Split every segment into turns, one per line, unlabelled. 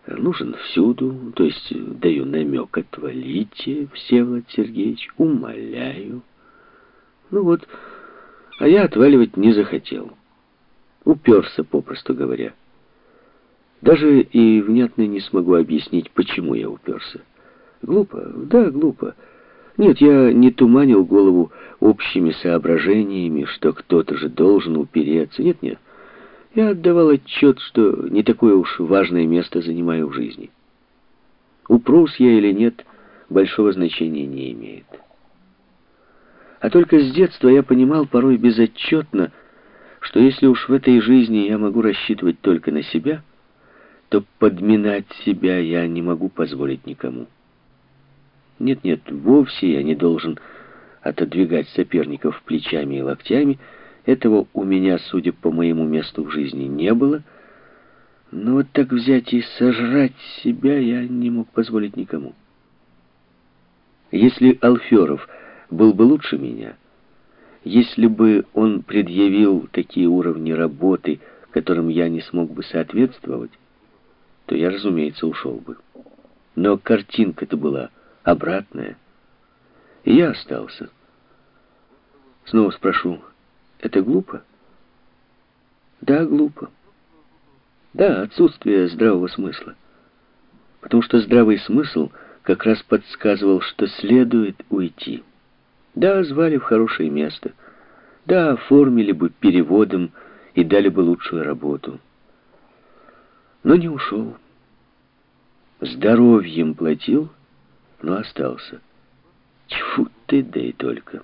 Нужен всюду, то есть даю намек: отвалите, Всеволод Сергеевич, умоляю. Ну вот, а я отваливать не захотел. Уперся, попросту говоря. Даже и внятно не смогу объяснить, почему я уперся. Глупо? Да, глупо. Нет, я не туманил голову общими соображениями, что кто-то же должен упереться. Нет. Я отдавал отчет, что не такое уж важное место занимаю в жизни. Упрусь я или нет, большого значения не имеет. А только с детства я понимал порой безотчетно, что если уж в этой жизни я могу рассчитывать только на себя, то подминать себя я не могу позволить никому. Нет, вовсе я не должен отодвигать соперников плечами и локтями. Этого у меня, судя по моему месту в жизни, не было. Но вот так взять и сожрать себя я не мог позволить никому. Если Алферов был бы лучше меня, если бы он предъявил такие уровни работы, которым я не смог бы соответствовать, то я, разумеется, ушел бы. Но картинка-то была обратная, и я остался. Снова спрошу, это глупо? Да, глупо. Да, отсутствие здравого смысла. Потому что здравый смысл как раз подсказывал, что следует уйти. Да, звали в хорошее место. Да, оформили бы переводом и дали бы лучшую работу. Но не ушел. Здоровьем платил, но остался. Тьфу ты, да и только.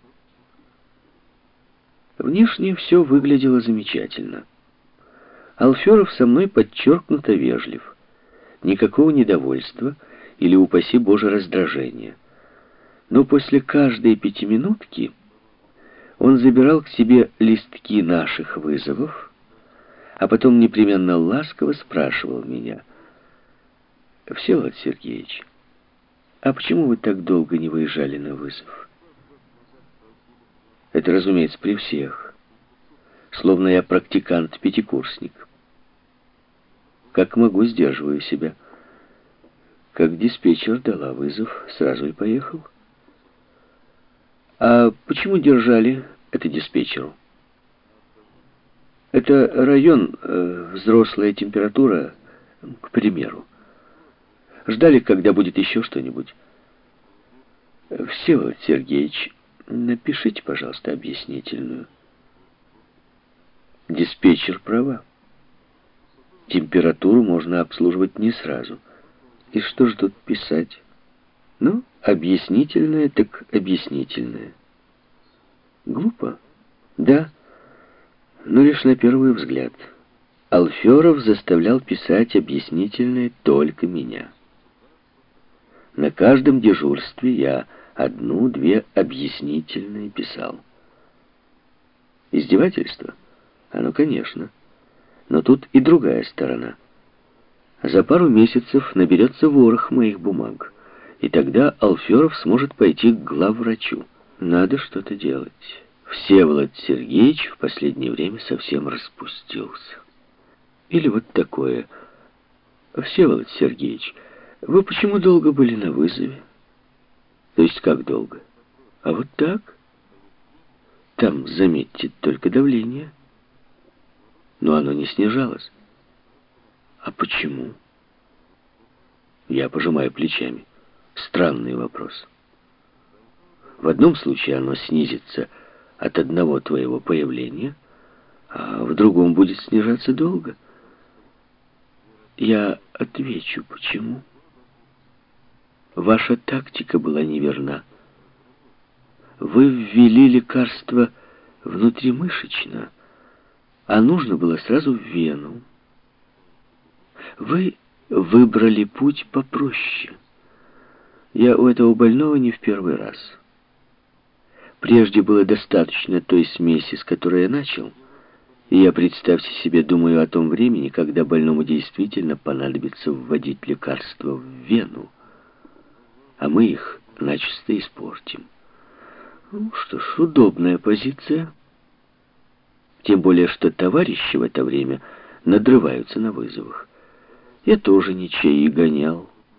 Внешне все выглядело замечательно. Алферов со мной подчеркнуто вежлив. Никакого недовольства или, упаси Боже, раздражения. Но после каждой пятиминутки он забирал к себе листки наших вызовов, а потом непременно ласково спрашивал меня: «Всеволод Сергеевич, а почему вы так долго не выезжали на вызов?» Это, разумеется, при всех. Словно я практикант-пятикурсник. Как могу, сдерживаю себя. Как диспетчер дала вызов, сразу и поехал. А почему держали это диспетчеру? Это район, взрослая температура, к примеру. Ждали, когда будет еще что-нибудь. Всеволод Сергеевич, напишите, пожалуйста, объяснительную. Диспетчер права. Температуру можно обслуживать не сразу. И что ж тут писать? Ну, объяснительное так объяснительное. Глупо? Да, но лишь на первый взгляд. Алферов заставлял писать объяснительное только меня. На каждом дежурстве я одну-две объяснительные писал. Издевательство? Оно, конечно. Но тут и другая сторона. За пару месяцев наберется ворох моих бумаг, и тогда Алферов сможет пойти к главврачу. Надо что-то делать. Всеволод Сергеевич в последнее время совсем распустился. Или вот такое: Всеволод Сергеевич, вы почему долго были на вызове? То есть как долго? А вот так. Там, заметьте, только давление. Но оно не снижалось. А почему? Я пожимаю плечами. Странный вопрос. В одном случае оно снизится от одного твоего появления, а в другом будет снижаться долго. Я отвечу, почему. Ваша тактика была неверна. Вы ввели лекарство внутримышечно, а нужно было сразу в вену. Вы выбрали путь попроще. Я у этого больного не в первый раз. Прежде было достаточно той смеси, с которой я начал, и я, представьте себе, думаю о том времени, когда больному действительно понадобится вводить лекарства в вену, а мы их начисто испортим. Ну что ж, удобная позиция. Тем более, что товарищи в это время надрываются на вызовах. Я тоже ничьи гонял.